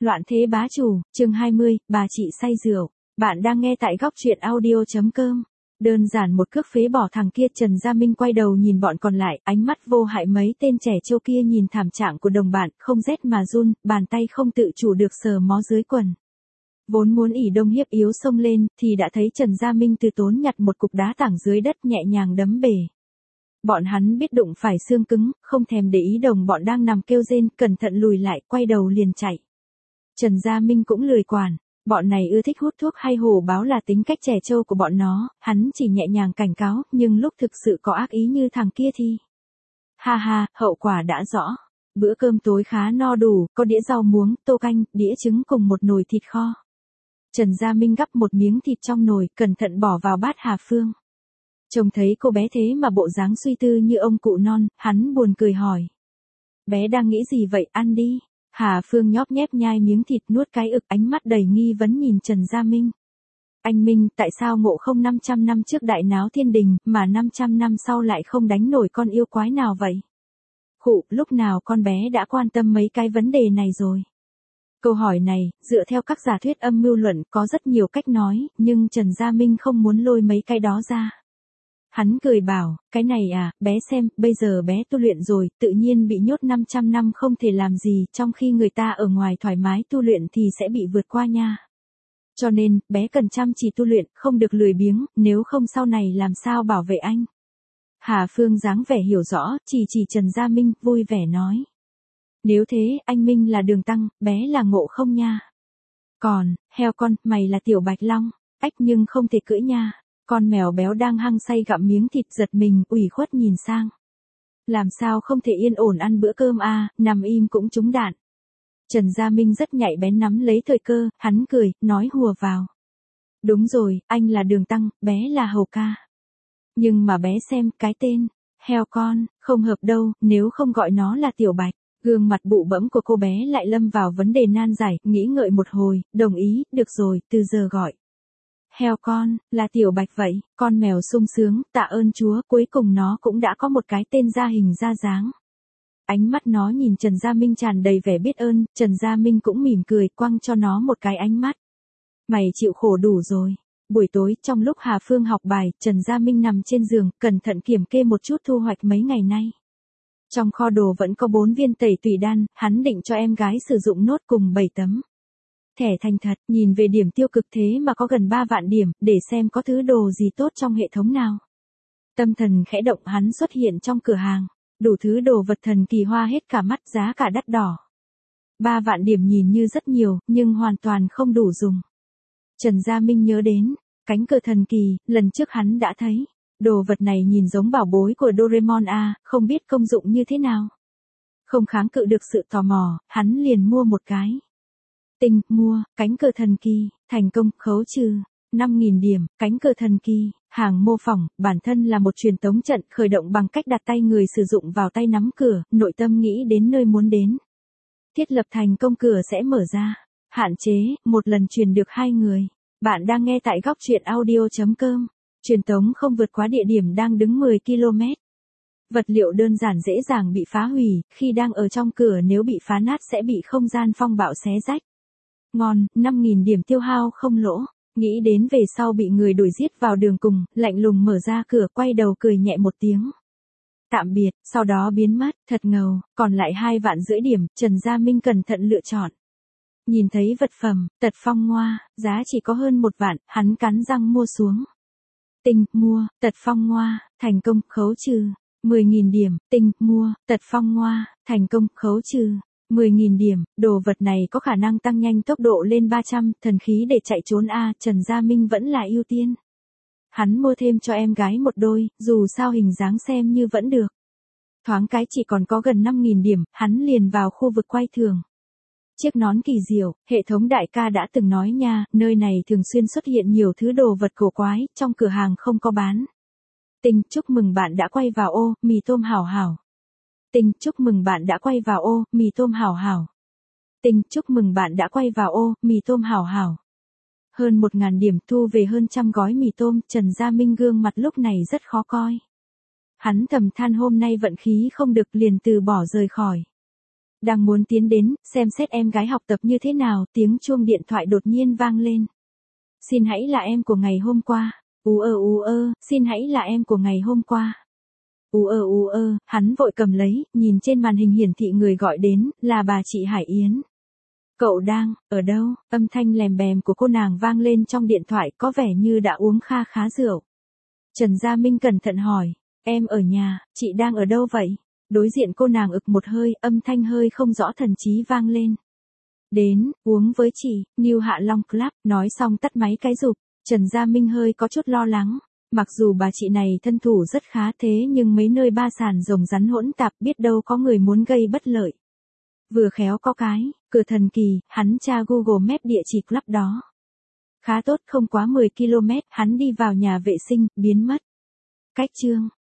Loạn thế bá chủ, chương 20, bà chị say rượu. Bạn đang nghe tại góc truyện audio.com. Đơn giản một cước phế bỏ thằng kia. Trần Gia Minh quay đầu nhìn bọn còn lại, ánh mắt vô hại. Mấy tên trẻ trâu kia nhìn thảm trạng của đồng bạn, không rét mà run, bàn tay không tự chủ được sờ mó dưới quần. Vốn muốn ỷ đông hiếp yếu xông lên, thì đã thấy Trần Gia Minh từ tốn nhặt một cục đá tảng dưới đất nhẹ nhàng đấm bể. Bọn hắn biết đụng phải xương cứng, không thèm để ý đồng bọn đang nằm kêu rên, cẩn thận lùi lại, quay đầu liền chạy. Trần Gia Minh cũng lười quản, bọn này ưa thích hút thuốc hay hổ báo là tính cách trẻ trâu của bọn nó, hắn chỉ nhẹ nhàng cảnh cáo, nhưng lúc thực sự có ác ý như thằng kia thì... Ha ha, hậu quả đã rõ. Bữa cơm tối khá no đủ, có đĩa rau muống, tô canh, đĩa trứng cùng một nồi thịt kho. Trần Gia Minh gắp một miếng thịt trong nồi, cẩn thận bỏ vào bát Hà Phương. Trông thấy cô bé thế mà bộ dáng suy tư như ông cụ non, hắn buồn cười hỏi. Bé đang nghĩ gì vậy, ăn đi. Hà Phương nhóp nhép nhai miếng thịt nuốt cái ực, ánh mắt đầy nghi vấn nhìn Trần Gia Minh. Anh Minh, tại sao ngộ không 500 năm trước đại náo thiên đình, mà 500 năm sau lại không đánh nổi con yêu quái nào vậy? Khụ, lúc nào con bé đã quan tâm mấy cái vấn đề này rồi? Câu hỏi này, dựa theo các giả thuyết âm mưu luận có rất nhiều cách nói, nhưng Trần Gia Minh không muốn lôi mấy cái đó ra. Hắn cười bảo, cái này à, bé xem, bây giờ bé tu luyện rồi, tự nhiên bị nhốt 500 năm không thể làm gì, trong khi người ta ở ngoài thoải mái tu luyện thì sẽ bị vượt qua nha. Cho nên, bé cần chăm chỉ tu luyện, không được lười biếng, nếu không sau này làm sao bảo vệ anh. Hà Phương dáng vẻ hiểu rõ, chỉ Trần Gia Minh, vui vẻ nói. Nếu thế, anh Minh là Đường Tăng, bé là Ngộ Không nha. Còn, heo con, mày là Tiểu Bạch Long, ách nhưng không thể cưỡi nha. Con mèo béo đang hăng say gặm miếng thịt giật mình, ủy khuất nhìn sang. Làm sao không thể yên ổn ăn bữa cơm à, nằm im cũng trúng đạn. Trần Gia Minh rất nhạy bén nắm lấy thời cơ, hắn cười, nói hùa vào. Đúng rồi, anh là Đường Tăng, bé là Hầu Ca. Nhưng mà bé xem, cái tên, heo con, không hợp đâu, nếu không gọi nó là Tiểu Bạch. Gương mặt bụ bẫm của cô bé lại lâm vào vấn đề nan giải, nghĩ ngợi một hồi, đồng ý, được rồi, từ giờ gọi. Heo con, là Tiểu Bạch vậy, con mèo sung sướng, tạ ơn Chúa, cuối cùng nó cũng đã có một cái tên ra hình ra dáng. Ánh mắt nó nhìn Trần Gia Minh tràn đầy vẻ biết ơn, Trần Gia Minh cũng mỉm cười, quăng cho nó một cái ánh mắt. Mày chịu khổ đủ rồi. Buổi tối, trong lúc Hà Phương học bài, Trần Gia Minh nằm trên giường, cẩn thận kiểm kê một chút thu hoạch mấy ngày nay. Trong kho đồ vẫn có 4 viên tẩy tùy đan, hắn định cho em gái sử dụng nốt cùng 7 tấm. Thẻ thành thật, nhìn về điểm tiêu cực thế mà có gần 3 vạn điểm, để xem có thứ đồ gì tốt trong hệ thống nào. Tâm thần khẽ động, hắn xuất hiện trong cửa hàng, đủ thứ đồ vật thần kỳ hoa hết cả mắt, giá cả đắt đỏ. 3 vạn điểm nhìn như rất nhiều, nhưng hoàn toàn không đủ dùng. Trần Gia Minh nhớ đến, cánh cửa thần kỳ, lần trước hắn đã thấy. Đồ vật này nhìn giống bảo bối của Doraemon à, không biết công dụng như thế nào. Không kháng cự được sự tò mò, hắn liền mua một cái. Tinh, mua, cánh cửa thần kỳ, thành công, khấu trừ, 5.000 điểm, cánh cửa thần kỳ, hàng mô phỏng, bản thân là một truyền tống trận, khởi động bằng cách đặt tay người sử dụng vào tay nắm cửa, nội tâm nghĩ đến nơi muốn đến. Thiết lập thành công cửa sẽ mở ra, hạn chế, một lần truyền được 2 người. Bạn đang nghe tại góc truyện audio.com, truyền tống không vượt quá địa điểm đang đứng 10 km. Vật liệu đơn giản dễ dàng bị phá hủy, khi đang ở trong cửa nếu bị phá nát sẽ bị không gian phong bạo xé rách. Ngon, 5.000 điểm tiêu hao không lỗ, nghĩ đến về sau bị người đuổi giết vào đường cùng, lạnh lùng mở ra cửa, quay đầu cười nhẹ một tiếng. Tạm biệt, sau đó biến mất, thật ngầu, còn lại 2,5 vạn điểm, Trần Gia Minh cẩn thận lựa chọn. Nhìn thấy vật phẩm, tật phong ngoa, giá chỉ có hơn 1 vạn, hắn cắn răng mua xuống. Tinh, mua, tật phong ngoa, thành công, khấu trừ, 10.000 điểm, tinh, mua, tật phong ngoa, thành công, khấu trừ. 10.000 điểm, đồ vật này có khả năng tăng nhanh tốc độ lên 300, thần khí để chạy trốn a, Trần Gia Minh vẫn là ưu tiên. Hắn mua thêm cho em gái một đôi, dù sao hình dáng xem như vẫn được. Thoáng cái chỉ còn có gần 5.000 điểm, hắn liền vào khu vực quay thưởng. Chiếc nón kỳ diệu, hệ thống đại ca đã từng nói nha, nơi này thường xuyên xuất hiện nhiều thứ đồ vật cổ quái, trong cửa hàng không có bán. Tinh, chúc mừng bạn đã quay vào ô, mì tôm hảo hảo. Tinh, chúc mừng bạn đã quay vào ô, mì tôm hảo hảo. Tinh, chúc mừng bạn đã quay vào ô, mì tôm hảo hảo. Hơn 1.000 điểm, thu về hơn 100 gói mì tôm, Trần Gia Minh gương mặt lúc này rất khó coi. Hắn thầm than hôm nay vận khí không được, liền từ bỏ rời khỏi. Đang muốn tiến đến, xem xét em gái học tập như thế nào, tiếng chuông điện thoại đột nhiên vang lên. Xin hãy là em của ngày hôm qua. Xin hãy là em của ngày hôm qua. Hắn vội cầm lấy, nhìn trên màn hình hiển thị người gọi đến, là bà chị Hải Yến. Cậu đang, ở đâu? Âm thanh lèm bèm của cô nàng vang lên trong điện thoại, có vẻ như đã uống kha khá rượu. Trần Gia Minh cẩn thận hỏi, em ở nhà, chị đang ở đâu vậy? Đối diện cô nàng ực một hơi, âm thanh hơi không rõ thần trí vang lên. Đến, uống với chị, New Hạ Long Club, nói xong tắt máy cái rụp. Trần Gia Minh hơi có chút lo lắng. Mặc dù bà chị này thân thủ rất khá thế nhưng mấy nơi ba sàn rồng rắn hỗn tạp biết đâu có người muốn gây bất lợi. Vừa khéo có cái, cửa thần kỳ, hắn tra Google Maps địa chỉ club đó. Khá tốt, không quá 10 km, hắn đi vào nhà vệ sinh, biến mất. Cách chương